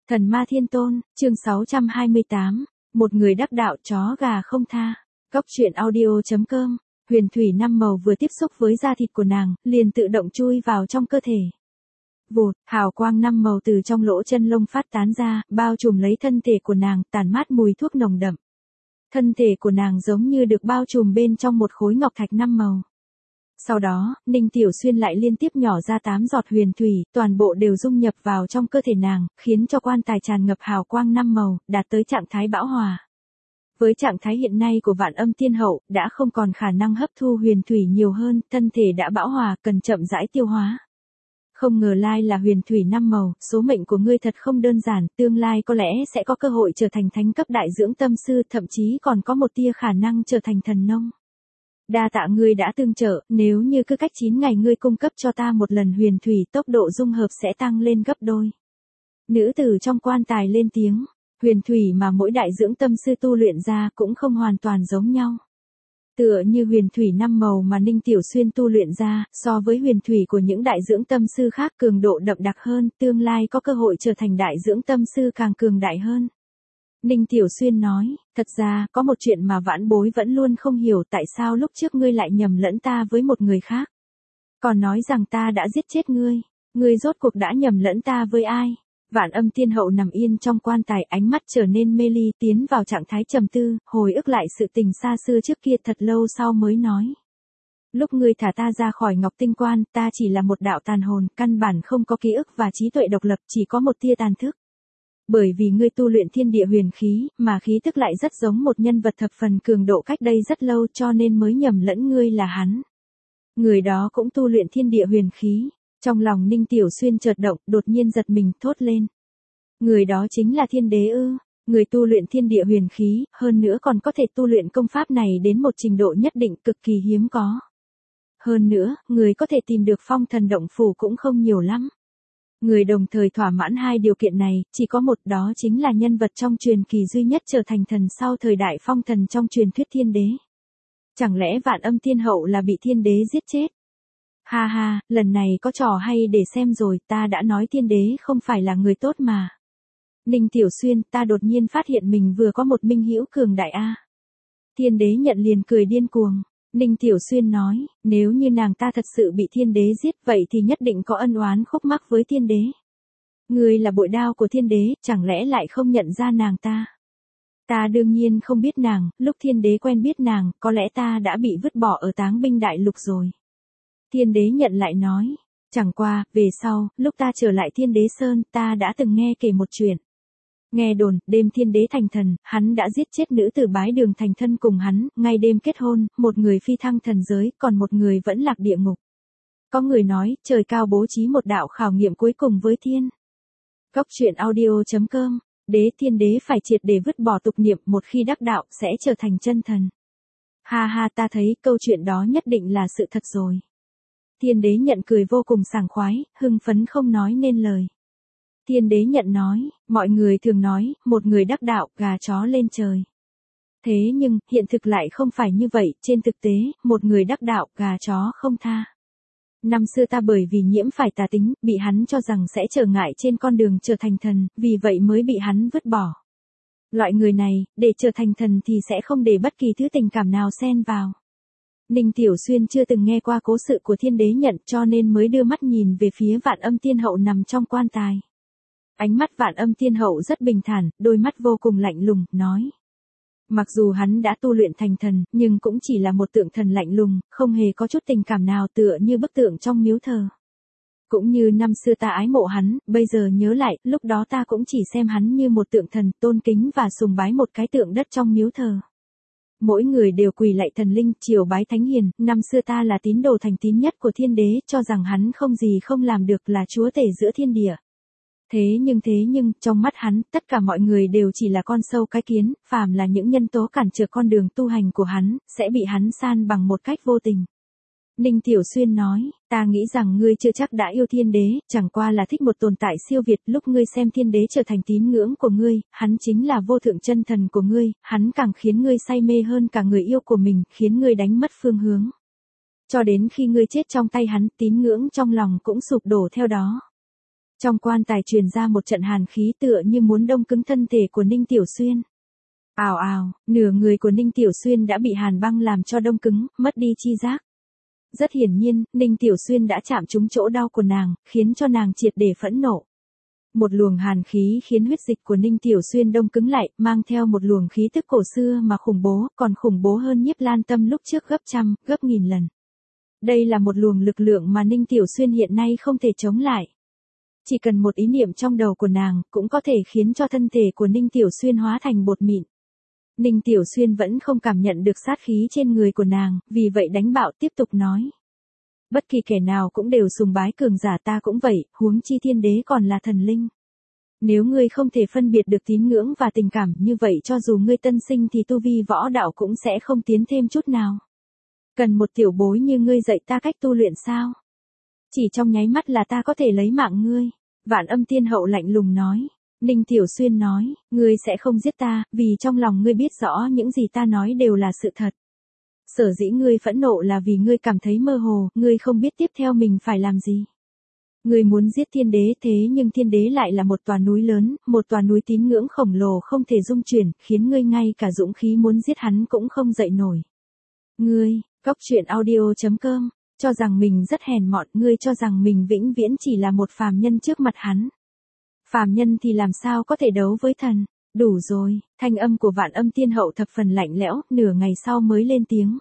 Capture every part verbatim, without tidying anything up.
Thần ma thiên tôn, chương sáu trăm hai mươi tám, một người đắc đạo chó gà không tha. Góc truyện audio chấm com, huyền thủy năm màu vừa tiếp xúc với da thịt của nàng, liền tự động chui vào trong cơ thể. Vụt, hào quang năm màu từ trong lỗ chân lông phát tán ra, bao trùm lấy thân thể của nàng, tản mát mùi thuốc nồng đậm. Thân thể của nàng giống như được bao trùm bên trong một khối ngọc thạch năm màu. Sau đó, Ninh Tiểu Xuyên lại liên tiếp nhỏ ra tám giọt huyền thủy, toàn bộ đều dung nhập vào trong cơ thể nàng, khiến cho quan tài tràn ngập hào quang năm màu, đạt tới trạng thái bão hòa. Với trạng thái hiện nay của Vạn Âm Tiên Hậu, đã không còn khả năng hấp thu huyền thủy nhiều hơn, thân thể đã bão hòa, cần chậm rãi tiêu hóa. Không ngờ lai là huyền thủy năm màu, số mệnh của ngươi thật không đơn giản, tương lai có lẽ sẽ có cơ hội trở thành thánh cấp đại dưỡng tâm sư, thậm chí còn có một tia khả năng trở thành thần nông. Đa tạ ngươi đã tương trợ, nếu như cứ cách chín ngày ngươi cung cấp cho ta một lần huyền thủy, tốc độ dung hợp sẽ tăng lên gấp đôi. Nữ tử trong quan tài lên tiếng, huyền thủy mà mỗi đại dưỡng tâm sư tu luyện ra cũng không hoàn toàn giống nhau. Tựa như huyền thủy năm màu mà Ninh Tiểu Xuyên tu luyện ra, so với huyền thủy của những đại dưỡng tâm sư khác cường độ đậm đặc hơn, tương lai có cơ hội trở thành đại dưỡng tâm sư càng cường đại hơn. Ninh Tiểu Xuyên nói, thật ra, có một chuyện mà vãn bối vẫn luôn không hiểu tại sao lúc trước ngươi lại nhầm lẫn ta với một người khác. Còn nói rằng ta đã giết chết ngươi, ngươi rốt cuộc đã nhầm lẫn ta với ai? Vạn Âm Tiên Hậu nằm yên trong quan tài, ánh mắt trở nên mê ly, tiến vào trạng thái trầm tư, hồi ức lại sự tình xa xưa trước kia thật lâu sau mới nói. Lúc ngươi thả ta ra khỏi Ngọc Tinh Quan, ta chỉ là một đạo tàn hồn, căn bản không có ký ức và trí tuệ độc lập, chỉ có một tia tàn thức. Bởi vì ngươi tu luyện thiên địa huyền khí, mà khí tức lại rất giống một nhân vật thập phần cường độ cách đây rất lâu, cho nên mới nhầm lẫn ngươi là hắn. Người đó cũng tu luyện thiên địa huyền khí. Trong lòng Ninh Tiểu Xuyên chợt động, đột nhiên giật mình, thốt lên. Người đó chính là Thiên Đế ư? Người tu luyện thiên địa huyền khí, hơn nữa còn có thể tu luyện công pháp này đến một trình độ nhất định, cực kỳ hiếm có. Hơn nữa, người có thể tìm được Phong Thần Động Phủ cũng không nhiều lắm. Người đồng thời thỏa mãn hai điều kiện này, chỉ có một, đó chính là nhân vật trong truyền kỳ duy nhất trở thành thần sau thời đại phong thần trong truyền thuyết Thiên Đế. Chẳng lẽ Vạn Âm Tiên Hậu là bị Thiên Đế giết chết? Ha ha, lần này có trò hay để xem rồi, ta đã nói Thiên Đế không phải là người tốt mà. Ninh Tiểu Xuyên, ta đột nhiên phát hiện mình vừa có một minh hữu cường đại a. Thiên Đế nhận liền cười điên cuồng. Ninh Tiểu Xuyên nói, nếu như nàng ta thật sự bị Thiên Đế giết, vậy thì nhất định có ân oán khúc mắc với Thiên Đế. Ngươi là bội đao của Thiên Đế, chẳng lẽ lại không nhận ra nàng ta? Ta đương nhiên không biết nàng, lúc Thiên Đế quen biết nàng, có lẽ ta đã bị vứt bỏ ở Táng Binh Đại Lục rồi. Thiên Đế nhận lại nói, chẳng qua, về sau, lúc ta trở lại Thiên Đế Sơn, ta đã từng nghe kể một chuyện. Nghe đồn, đêm Thiên Đế thành thần, hắn đã giết chết nữ tử Bái Đường thành thân cùng hắn, ngay đêm kết hôn, một người phi thăng thần giới, còn một người vẫn lạc địa ngục. Có người nói, trời cao bố trí một đạo khảo nghiệm cuối cùng với thiên. Góc truyện audio chấm com, đế Thiên Đế phải triệt để vứt bỏ tục niệm, một khi đắc đạo, sẽ trở thành chân thần. Ha ha, ta thấy, câu chuyện đó nhất định là sự thật rồi. Thiên Đế nhận cười vô cùng sảng khoái, hưng phấn không nói nên lời. Thiên Đế nhận nói, mọi người thường nói, một người đắc đạo, gà chó lên trời. Thế nhưng, hiện thực lại không phải như vậy, trên thực tế, một người đắc đạo, gà chó không tha. Năm xưa ta bởi vì nhiễm phải tà tính, bị hắn cho rằng sẽ trở ngại trên con đường trở thành thần, vì vậy mới bị hắn vứt bỏ. Loại người này, để trở thành thần thì sẽ không để bất kỳ thứ tình cảm nào xen vào. Ninh Tiểu Xuyên chưa từng nghe qua cố sự của Thiên Đế nhận, cho nên mới đưa mắt nhìn về phía Vạn Âm Tiên Hậu nằm trong quan tài. Ánh mắt Vạn Âm Tiên Hậu rất bình thản, đôi mắt vô cùng lạnh lùng, nói. Mặc dù hắn đã tu luyện thành thần, nhưng cũng chỉ là một tượng thần lạnh lùng, không hề có chút tình cảm nào, tựa như bức tượng trong miếu thờ. Cũng như năm xưa ta ái mộ hắn, bây giờ nhớ lại, lúc đó ta cũng chỉ xem hắn như một tượng thần, tôn kính và sùng bái một cái tượng đất trong miếu thờ. Mỗi người đều quỳ lạy thần linh, triều bái thánh hiền, năm xưa ta là tín đồ thành tín nhất của Thiên Đế, cho rằng hắn không gì không làm được, là chúa tể giữa thiên địa. Thế nhưng thế nhưng, trong mắt hắn, tất cả mọi người đều chỉ là con sâu cái kiến, phàm là những nhân tố cản trở con đường tu hành của hắn, sẽ bị hắn san bằng một cách vô tình. Ninh Tiểu Xuyên nói, ta nghĩ rằng ngươi chưa chắc đã yêu Thiên Đế, chẳng qua là thích một tồn tại siêu việt, lúc ngươi xem Thiên Đế trở thành tín ngưỡng của ngươi, hắn chính là vô thượng chân thần của ngươi, hắn càng khiến ngươi say mê hơn cả người yêu của mình, khiến ngươi đánh mất phương hướng. Cho đến khi ngươi chết trong tay hắn, tín ngưỡng trong lòng cũng sụp đổ theo đó. Trong quan tài truyền ra một trận hàn khí tựa như muốn đông cứng thân thể của Ninh Tiểu Xuyên. Ào ào, nửa người của Ninh Tiểu Xuyên đã bị hàn băng làm cho đông cứng, mất đi chi giác. Rất hiển nhiên, Ninh Tiểu Xuyên đã chạm trúng chỗ đau của nàng, khiến cho nàng triệt để phẫn nộ. Một luồng hàn khí khiến huyết dịch của Ninh Tiểu Xuyên đông cứng lại, mang theo một luồng khí tức cổ xưa mà khủng bố, còn khủng bố hơn Nhiếp Lan Tâm lúc trước gấp trăm, gấp nghìn lần. Đây là một luồng lực lượng mà Ninh Tiểu Xuyên hiện nay không thể chống lại. Chỉ cần một ý niệm trong đầu của nàng, cũng có thể khiến cho thân thể của Ninh Tiểu Xuyên hóa thành bột mịn. Ninh Tiểu Xuyên vẫn không cảm nhận được sát khí trên người của nàng, vì vậy đánh bạo tiếp tục nói. Bất kỳ kẻ nào cũng đều sùng bái cường giả, ta cũng vậy, huống chi thiên đế còn là thần linh. Nếu ngươi không thể phân biệt được tín ngưỡng và tình cảm, như vậy cho dù ngươi tân sinh thì tu vi võ đạo cũng sẽ không tiến thêm chút nào. Cần một tiểu bối như ngươi dạy ta cách tu luyện sao? Chỉ trong nháy mắt là ta có thể lấy mạng ngươi. Vạn Âm Tiên Hậu lạnh lùng nói. Ninh Tiểu Xuyên nói, ngươi sẽ không giết ta, vì trong lòng ngươi biết rõ những gì ta nói đều là sự thật. Sở dĩ ngươi phẫn nộ là vì ngươi cảm thấy mơ hồ, ngươi không biết tiếp theo mình phải làm gì. Ngươi muốn giết thiên đế, thế nhưng thiên đế lại là một tòa núi lớn, một tòa núi tín ngưỡng khổng lồ không thể dung chuyển, khiến ngươi ngay cả dũng khí muốn giết hắn cũng không dậy nổi. Ngươi, Cóc Truyện Audio chấm com, cho rằng mình rất hèn mọn, ngươi cho rằng mình vĩnh viễn chỉ là một phàm nhân trước mặt hắn. Phàm nhân thì làm sao có thể đấu với thần? Đủ rồi, thanh âm của Vạn Âm Tiên Hậu thập phần lạnh lẽo, nửa ngày sau mới lên tiếng.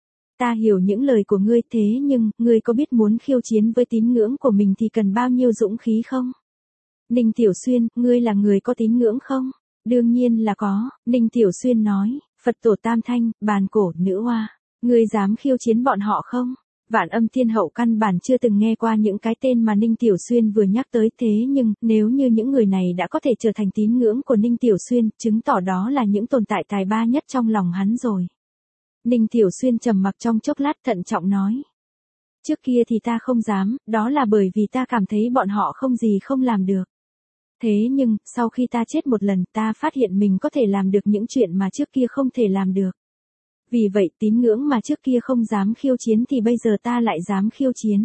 Ta hiểu những lời của ngươi, thế nhưng, ngươi có biết muốn khiêu chiến với tín ngưỡng của mình thì cần bao nhiêu dũng khí không? Ninh Tiểu Xuyên, ngươi là người có tín ngưỡng không? Đương nhiên là có, Ninh Tiểu Xuyên nói, Phật tổ Tam Thanh, bàn cổ, nữ hoa. Ngươi dám khiêu chiến bọn họ không? Vạn Âm Tiên Hậu căn bản chưa từng nghe qua những cái tên mà Ninh Tiểu Xuyên vừa nhắc tới, thế nhưng, nếu như những người này đã có thể trở thành tín ngưỡng của Ninh Tiểu Xuyên, chứng tỏ đó là những tồn tại tài ba nhất trong lòng hắn rồi. Ninh Tiểu Xuyên trầm mặc trong chốc lát, thận trọng nói. Trước kia thì ta không dám, đó là bởi vì ta cảm thấy bọn họ không gì không làm được. Thế nhưng, sau khi ta chết một lần, ta phát hiện mình có thể làm được những chuyện mà trước kia không thể làm được. Vì vậy tín ngưỡng mà trước kia không dám khiêu chiến thì bây giờ ta lại dám khiêu chiến.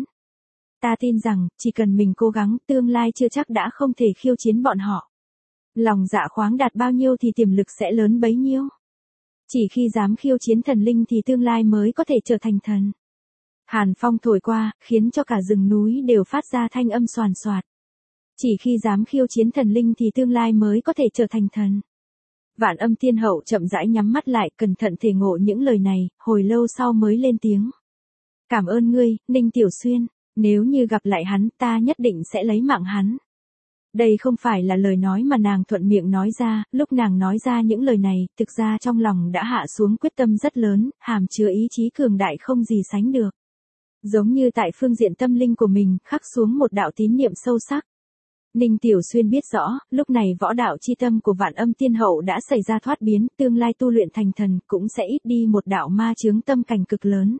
Ta tin rằng, chỉ cần mình cố gắng, tương lai chưa chắc đã không thể khiêu chiến bọn họ. Lòng dạ khoáng đạt bao nhiêu thì tiềm lực sẽ lớn bấy nhiêu. Chỉ khi dám khiêu chiến thần linh thì tương lai mới có thể trở thành thần. Hàn phong thổi qua, khiến cho cả rừng núi đều phát ra thanh âm xoàn xoạt. Chỉ khi dám khiêu chiến thần linh thì tương lai mới có thể trở thành thần. Vạn Âm Tiên Hậu chậm rãi nhắm mắt lại, cẩn thận thể ngộ những lời này, hồi lâu sau mới lên tiếng. Cảm ơn ngươi, Ninh Tiểu Xuyên, nếu như gặp lại hắn, ta nhất định sẽ lấy mạng hắn. Đây không phải là lời nói mà nàng thuận miệng nói ra, lúc nàng nói ra những lời này, thực ra trong lòng đã hạ xuống quyết tâm rất lớn, hàm chứa ý chí cường đại không gì sánh được. Giống như tại phương diện tâm linh của mình, khắc xuống một đạo tín niệm sâu sắc. Ninh Tiểu Xuyên biết rõ, lúc này võ đạo chi tâm của Vạn Âm Tiên Hậu đã xảy ra thoát biến, tương lai tu luyện thành thần cũng sẽ ít đi một đạo ma chướng tâm cảnh cực lớn.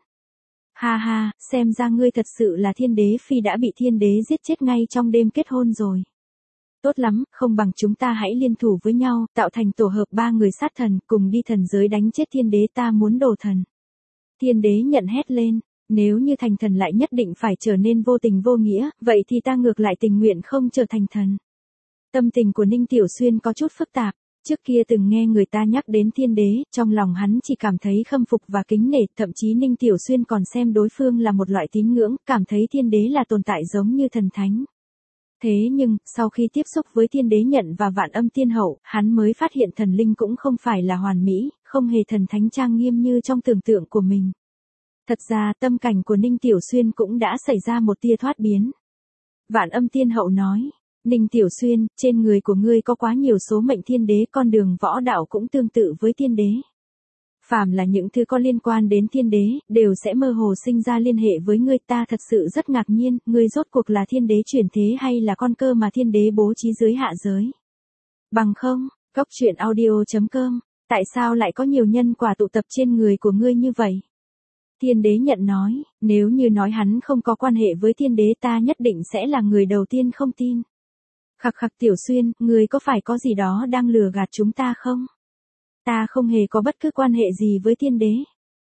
Ha ha, xem ra ngươi thật sự là thiên đế phi đã bị thiên đế giết chết ngay trong đêm kết hôn rồi. Tốt lắm, không bằng chúng ta hãy liên thủ với nhau, tạo thành tổ hợp ba người sát thần, cùng đi thần giới đánh chết thiên đế, ta muốn đồ thần. Thiên đế nhận hét lên. Nếu như thành thần lại nhất định phải trở nên vô tình vô nghĩa, vậy thì ta ngược lại tình nguyện không trở thành thần. Tâm tình của Ninh Tiểu Xuyên có chút phức tạp, trước kia từng nghe người ta nhắc đến thiên đế, trong lòng hắn chỉ cảm thấy khâm phục và kính nể, thậm chí Ninh Tiểu Xuyên còn xem đối phương là một loại tín ngưỡng, cảm thấy thiên đế là tồn tại giống như thần thánh. Thế nhưng, sau khi tiếp xúc với thiên đế nhận và Vạn Âm Tiên Hậu, hắn mới phát hiện thần linh cũng không phải là hoàn mỹ, không hề thần thánh trang nghiêm như trong tưởng tượng của mình. Thật ra tâm cảnh của Ninh Tiểu Xuyên cũng đã xảy ra một tia thoát biến. Vạn Âm Tiên Hậu nói, Ninh Tiểu Xuyên, trên người của ngươi có quá nhiều số mệnh thiên đế, con đường võ đạo cũng tương tự với thiên đế. Phàm là những thứ có liên quan đến thiên đế, đều sẽ mơ hồ sinh ra liên hệ với ngươi, ta thật sự rất ngạc nhiên, ngươi rốt cuộc là thiên đế chuyển thế hay là con cơ mà thiên đế bố trí dưới hạ giới. Bằng không, Cóc Truyện Audio chấm com, tại sao lại có nhiều nhân quả tụ tập trên người của ngươi như vậy? Thiên đế nhận nói, nếu như nói hắn không có quan hệ với thiên đế ta nhất định sẽ là người đầu tiên không tin. Khặc khặc Tiểu Xuyên, ngươi có phải có gì đó đang lừa gạt chúng ta không? Ta không hề có bất cứ quan hệ gì với thiên đế.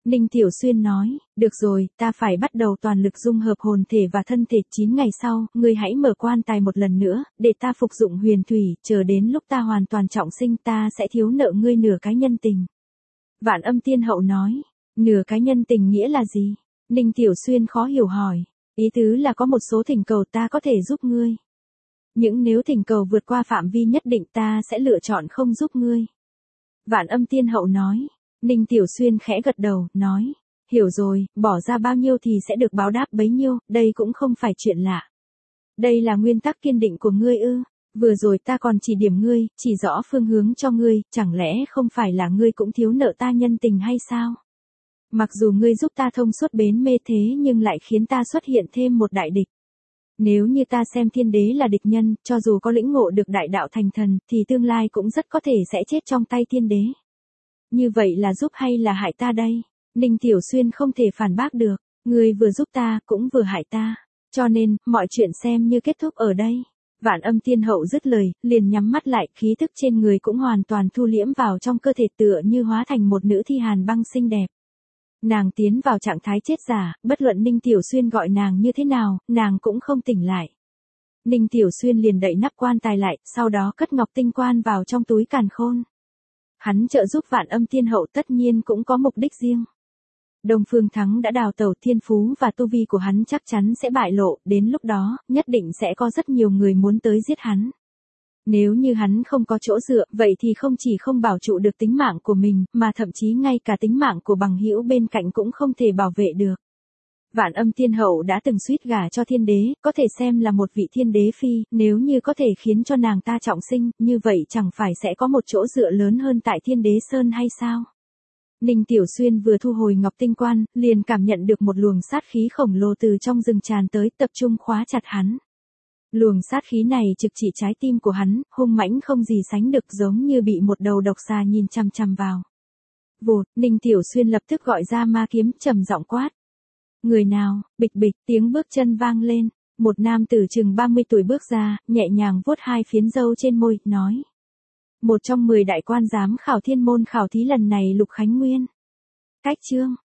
Ninh Tiểu Xuyên nói, được rồi, ta phải bắt đầu toàn lực dung hợp hồn thể và thân thể. Chín ngày sau, ngươi hãy mở quan tài một lần nữa, để ta phục dụng huyền thủy, chờ đến lúc ta hoàn toàn trọng sinh ta sẽ thiếu nợ ngươi nửa cái nhân tình. Vạn Âm Tiên Hậu nói, nửa cái nhân tình nghĩa là gì? Ninh Tiểu Xuyên khó hiểu hỏi, ý tứ là có một số thỉnh cầu ta có thể giúp ngươi. Những nếu thỉnh cầu vượt qua phạm vi nhất định ta sẽ lựa chọn không giúp ngươi. Vạn Âm Tiên Hậu nói. Ninh Tiểu Xuyên khẽ gật đầu, nói, hiểu rồi, bỏ ra bao nhiêu thì sẽ được báo đáp bấy nhiêu, đây cũng không phải chuyện lạ. Đây là nguyên tắc kiên định của ngươi ư? Vừa rồi ta còn chỉ điểm ngươi, chỉ rõ phương hướng cho ngươi, chẳng lẽ không phải là ngươi cũng thiếu nợ ta nhân tình hay sao? Mặc dù ngươi giúp ta thông suốt bến mê thế nhưng lại khiến ta xuất hiện thêm một đại địch. Nếu như ta xem thiên đế là địch nhân, cho dù có lĩnh ngộ được đại đạo thành thần, thì tương lai cũng rất có thể sẽ chết trong tay thiên đế. Như vậy là giúp hay là hại ta đây? Ninh Tiểu Xuyên không thể phản bác được, ngươi vừa giúp ta, cũng vừa hại ta. Cho nên, mọi chuyện xem như kết thúc ở đây. Vạn Âm Tiên Hậu dứt lời, liền nhắm mắt lại, khí thức trên người cũng hoàn toàn thu liễm vào trong cơ thể tựa như hóa thành một nữ thi hàn băng xinh đẹp. Nàng tiến vào trạng thái chết giả, bất luận Ninh Tiểu Xuyên gọi nàng như thế nào, nàng cũng không tỉnh lại. Ninh Tiểu Xuyên liền đậy nắp quan tài lại, sau đó cất ngọc tinh quan vào trong túi càn khôn. Hắn trợ giúp Vạn Âm Tiên Hậu tất nhiên cũng có mục đích riêng. Đông Phương Thắng đã đào tẩu, thiên phú và tu vi của hắn chắc chắn sẽ bại lộ, đến lúc đó, nhất định sẽ có rất nhiều người muốn tới giết hắn. Nếu như hắn không có chỗ dựa, vậy thì không chỉ không bảo trụ được tính mạng của mình, mà thậm chí ngay cả tính mạng của bằng hữu bên cạnh cũng không thể bảo vệ được. Vạn Âm Tiên Hậu đã từng suýt gả cho thiên đế, có thể xem là một vị thiên đế phi, nếu như có thể khiến cho nàng ta trọng sinh, như vậy chẳng phải sẽ có một chỗ dựa lớn hơn tại Thiên Đế Sơn hay sao? Ninh Tiểu Xuyên vừa thu hồi ngọc tinh quan, liền cảm nhận được một luồng sát khí khổng lồ từ trong rừng tràn tới, tập trung khóa chặt hắn. Luồng sát khí này trực chỉ trái tim của hắn, hung mãnh không gì sánh được, giống như bị một đầu độc xà nhìn chằm chằm vào. Vụt, Ninh Tiểu Xuyên lập tức gọi ra ma kiếm, trầm giọng quát. Người nào? Bịch bịch, tiếng bước chân vang lên. Một nam tử chừng ba mươi tuổi bước ra, nhẹ nhàng vuốt hai phiến râu trên môi, nói. Một trong mười đại quan giám khảo thiên môn khảo thí lần này Lục Khánh Nguyên. Cách chương.